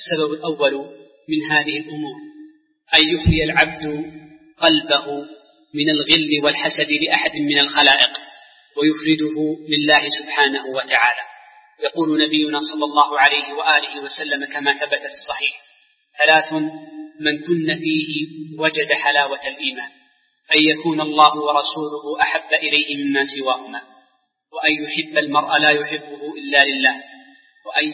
السبب الأول من هذه الأمور أن يخلي العبد قلبه من الغل والحسد لأحد من الخلائق ويفرده لله سبحانه وتعالى. يقول نبينا صلى الله عليه وآله وسلم كما ثبت في الصحيح: 3 من كن فيه وجد حلاوة الإيمان: أن يكون الله ورسوله أحب إليه مما سواهما، وأن يحب المرء لا يحبه إلا لله، وأن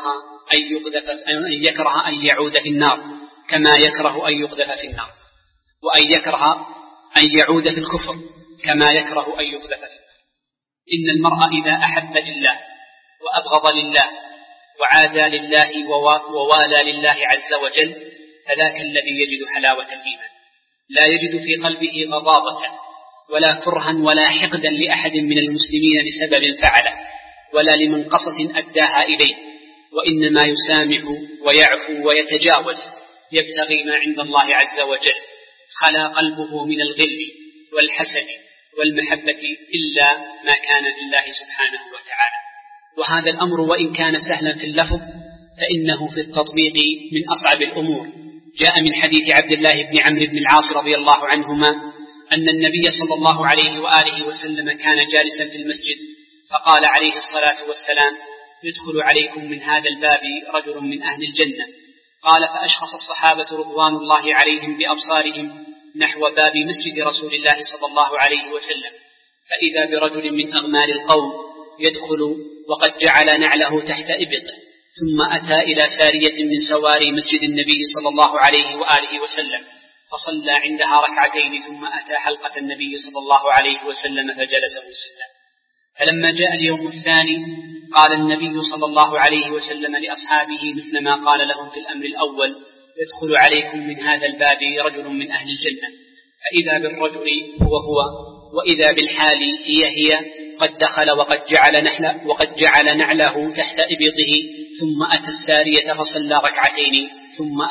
يكره أن يعود في النار كما يكره أن يقذف في النار، وأن يكره أن يعود في الكفر كما يكره أن يقذف في النار. إن المرء إذا أحب لله وأبغض لله وعادى لله ووالى لله عز وجل فذاك الذي يجد حلاوة الإيمان، لا يجد في قلبه غضاضة ولا كرها ولا حقدا لأحد من المسلمين لسبب فعله ولا لمنقصة أداها إليه، وإنما يسامح ويعفو ويتجاوز يبتغي ما عند الله عز وجل. خلا قلبه من الغل والحسد والمحبة إلا ما كان لله سبحانه وتعالى. وهذا الأمر وإن كان سهلا في اللفظ فإنه في التطبيق من أصعب الأمور. جاء من حديث عبد الله بن عمرو بن العاص رضي الله عنهما أن النبي صلى الله عليه وآله وسلم كان جالسا في المسجد فقال عليه الصلاة والسلام: يدخل عليكم من هذا الباب رجل من أهل الجنة. قال: فأشخص الصحابة رضوان الله عليهم بأبصارهم نحو باب مسجد رسول الله صلى الله عليه وسلم، فإذا برجل من أغمال القوم يدخل وقد جعل نعله تحت إبطه، ثم أتى إلى سارية من سواري مسجد النبي صلى الله عليه وآله وسلم فصلى عندها ركعتين، ثم أتى حلقة النبي صلى الله عليه وسلم فجلس مسجدا. فلما جاء اليوم الثاني قال النبي صلى الله عليه وسلم لأصحابه مثل ما قال لهم في الأمر الأول: يدخل عليكم من هذا الباب رجل من أهل الجنة. فإذا بالرجل هو وإذا بالحال هي قد دخل وقد جعل نعله تحت إبطه، ثم أتى السارية فصلى ركعتين، ثم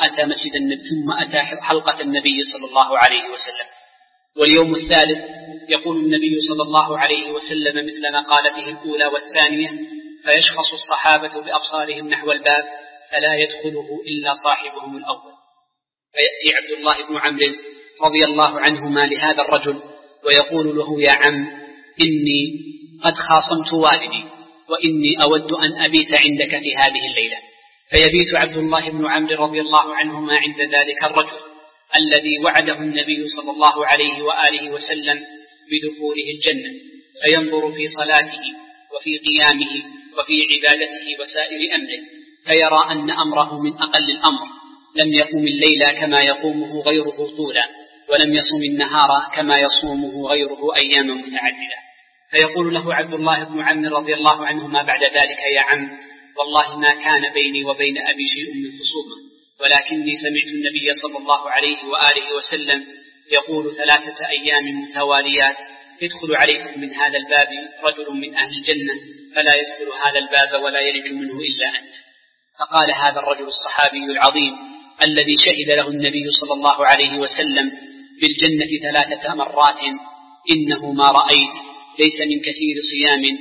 أتى حلقة النبي صلى الله عليه وسلم. واليوم الثالث يقول النبي صلى الله عليه وسلم مثل ما قال به الأولى والثانية: فيشخص الصحابة بأبصارهم نحو الباب فلا يدخله إلا صاحبهم الأول. فيأتي عبد الله بن عمرو رضي الله عنهما لهذا الرجل ويقول له: يا عم، إني قد خاصمت والدي وإني أود أن أبيت عندك في هذه الليلة. فيبيت عبد الله بن عمرو رضي الله عنهما عند ذلك الرجل الذي وعده النبي صلى الله عليه وآله وسلم بدخوله الجنة، فينظر في صلاته وفي قيامه وفي عبادته وسائر أمره، فيرى أن أمره من أقل الأمر، لم يقم الليل كما يقومه غيره طولا، ولم يصم النهار كما يصومه غيره أياما متعددة. فيقول له عبد الله بن عمرو رضي الله عنهما بعد ذلك: يا عم، والله ما كان بيني وبين أبي شيء من خصومة، ولكني سمعت النبي صلى الله عليه وآله وسلم يقول 3 أيام متواليات: يدخل عليكم من هذا الباب رجل من أهل الجنة فلا يدخل هذا الباب ولا يلج منه إلا أنت. فقال هذا الرجل الصحابي العظيم الذي شهد له النبي صلى الله عليه وسلم بالجنة 3 مرات: إنه ما رأيت ليس من كثير صيام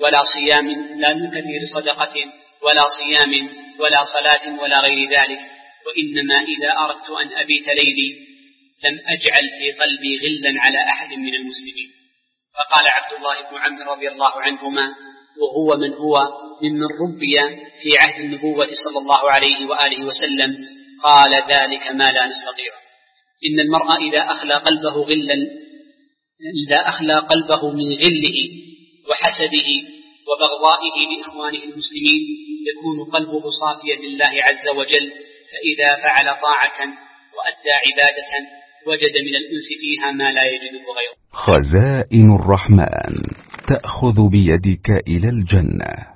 لا من كثير صدقة ولا صيام ولا صلاة ولا غير ذلك، وإنما إذا أردت أن أبيت ليلي لم أجعل في قلبي غلا على أحد من المسلمين. فقال عبد الله بن عمرو رضي الله عنهما وهو ممن ربي في عهد النبوة صلى الله عليه وآله وسلم: قال ذلك ما لا نستطيع. إن المرء إذا أخلى قلبه من غله وحسده وبغضائه لإخوانه المسلمين يكون قلبه صافيا لله عز وجل، فإذا فعل طاعة وأدى عبادة وجد من الأنس فيها ما لا يجده غيره. خزائن الرحمن تأخذ بيدك إلى الجنة.